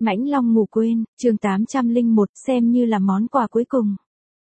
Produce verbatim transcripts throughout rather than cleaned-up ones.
Mãnh Long ngủ quên, chương tám trăm lẻ một xem như là món quà cuối cùng.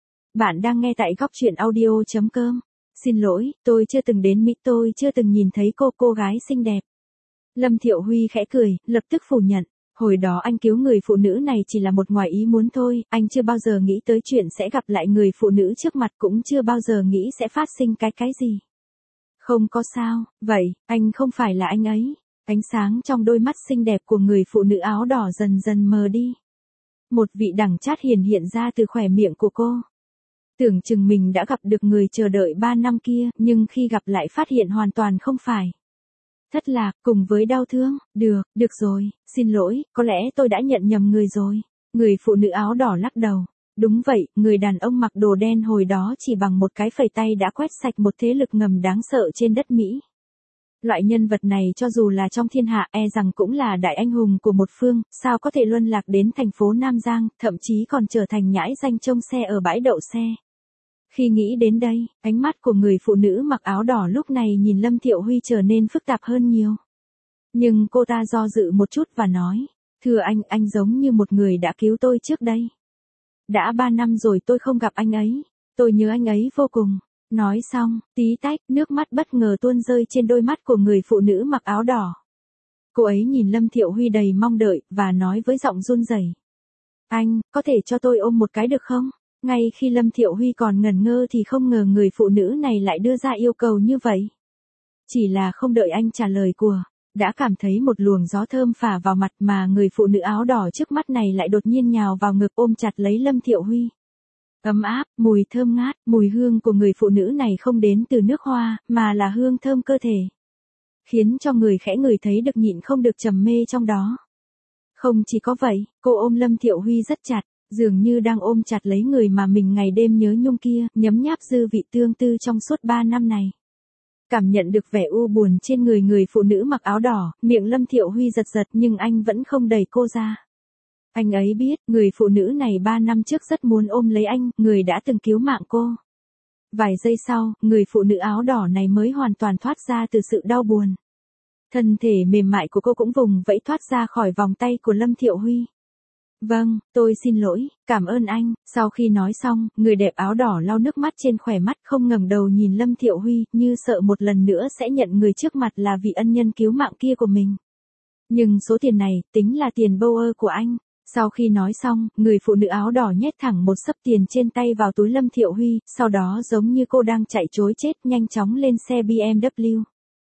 Bạn đang nghe tại góc truyện audio chấm com. Xin lỗi, tôi chưa từng đến Mỹ, tôi chưa từng nhìn thấy cô cô gái xinh đẹp. Lâm Thiệu Huy khẽ cười, lập tức phủ nhận. Hồi đó anh cứu người phụ nữ này chỉ là một ngoài ý muốn thôi, anh chưa bao giờ nghĩ tới chuyện sẽ gặp lại người phụ nữ trước mặt, cũng chưa bao giờ nghĩ sẽ phát sinh cái cái gì. Không có sao, vậy, anh không phải là anh ấy. Ánh sáng trong đôi mắt xinh đẹp của người phụ nữ áo đỏ dần dần mờ đi. Một vị đằng chát hiền hiện ra từ khóe miệng của cô. Tưởng chừng mình đã gặp được người chờ đợi ba năm kia, nhưng khi gặp lại phát hiện hoàn toàn không phải. Thất lạc, cùng với đau thương, được, được rồi, xin lỗi, có lẽ tôi đã nhận nhầm người rồi. Người phụ nữ áo đỏ lắc đầu. Đúng vậy, người đàn ông mặc đồ đen hồi đó chỉ bằng một cái phẩy tay đã quét sạch một thế lực ngầm đáng sợ trên đất Mỹ. Loại nhân vật này cho dù là trong thiên hạ e rằng cũng là đại anh hùng của một phương, sao có thể luân lạc đến thành phố Nam Giang, thậm chí còn trở thành nhãi danh trông xe ở bãi đậu xe. Khi nghĩ đến đây, ánh mắt của người phụ nữ mặc áo đỏ lúc này nhìn Lâm Thiệu Huy trở nên phức tạp hơn nhiều. Nhưng cô ta do dự một chút và nói, thưa anh, anh giống như một người đã cứu tôi trước đây. Đã ba năm rồi tôi không gặp anh ấy, tôi nhớ anh ấy vô cùng. Nói xong, tí tách, nước mắt bất ngờ tuôn rơi trên đôi mắt của người phụ nữ mặc áo đỏ. Cô ấy nhìn Lâm Thiệu Huy đầy mong đợi, và nói với giọng run rẩy. Anh, có thể cho tôi ôm một cái được không? Ngay khi Lâm Thiệu Huy còn ngẩn ngơ thì không ngờ người phụ nữ này lại đưa ra yêu cầu như vậy. Chỉ là không đợi anh trả lời của, đã cảm thấy một luồng gió thơm phả vào mặt mà người phụ nữ áo đỏ trước mắt này lại đột nhiên nhào vào ngực ôm chặt lấy Lâm Thiệu Huy. Ấm áp, mùi thơm ngát, mùi hương của người phụ nữ này không đến từ nước hoa, mà là hương thơm cơ thể. Khiến cho người khẽ ngửi thấy được nhịn không được trầm mê trong đó. Không chỉ có vậy, cô ôm Lâm Thiệu Huy rất chặt, dường như đang ôm chặt lấy người mà mình ngày đêm nhớ nhung kia, nhấm nháp dư vị tương tư trong suốt ba năm này. Cảm nhận được vẻ u buồn trên người người phụ nữ mặc áo đỏ, miệng Lâm Thiệu Huy giật giật nhưng anh vẫn không đẩy cô ra. Anh ấy biết, người phụ nữ này ba năm trước rất muốn ôm lấy anh, người đã từng cứu mạng cô. Vài giây sau, người phụ nữ áo đỏ này mới hoàn toàn thoát ra từ sự đau buồn. Thân thể mềm mại của cô cũng vùng vẫy thoát ra khỏi vòng tay của Lâm Thiệu Huy. Vâng, tôi xin lỗi, cảm ơn anh. Sau khi nói xong, người đẹp áo đỏ lau nước mắt trên khóe mắt không ngẩng đầu nhìn Lâm Thiệu Huy, như sợ một lần nữa sẽ nhận người trước mặt là vị ân nhân cứu mạng kia của mình. Nhưng số tiền này, tính là tiền bâu ơ của anh. Sau khi nói xong, người phụ nữ áo đỏ nhét thẳng một xấp tiền trên tay vào túi Lâm Thiệu Huy, sau đó giống như cô đang chạy trối chết nhanh chóng lên xe bê em vê.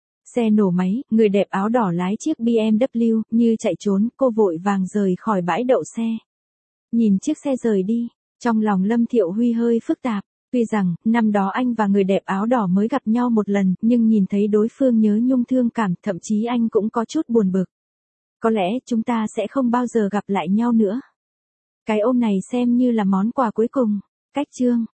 Xe nổ máy, người đẹp áo đỏ lái chiếc bê em vê, như chạy trốn, cô vội vàng rời khỏi bãi đậu xe. Nhìn chiếc xe rời đi, trong lòng Lâm Thiệu Huy hơi phức tạp, tuy rằng, năm đó anh và người đẹp áo đỏ mới gặp nhau một lần, nhưng nhìn thấy đối phương nhớ nhung thương cảm, thậm chí anh cũng có chút buồn bực. Có lẽ chúng ta sẽ không bao giờ gặp lại nhau nữa. Cái ôm này xem như là món quà cuối cùng. Cách chương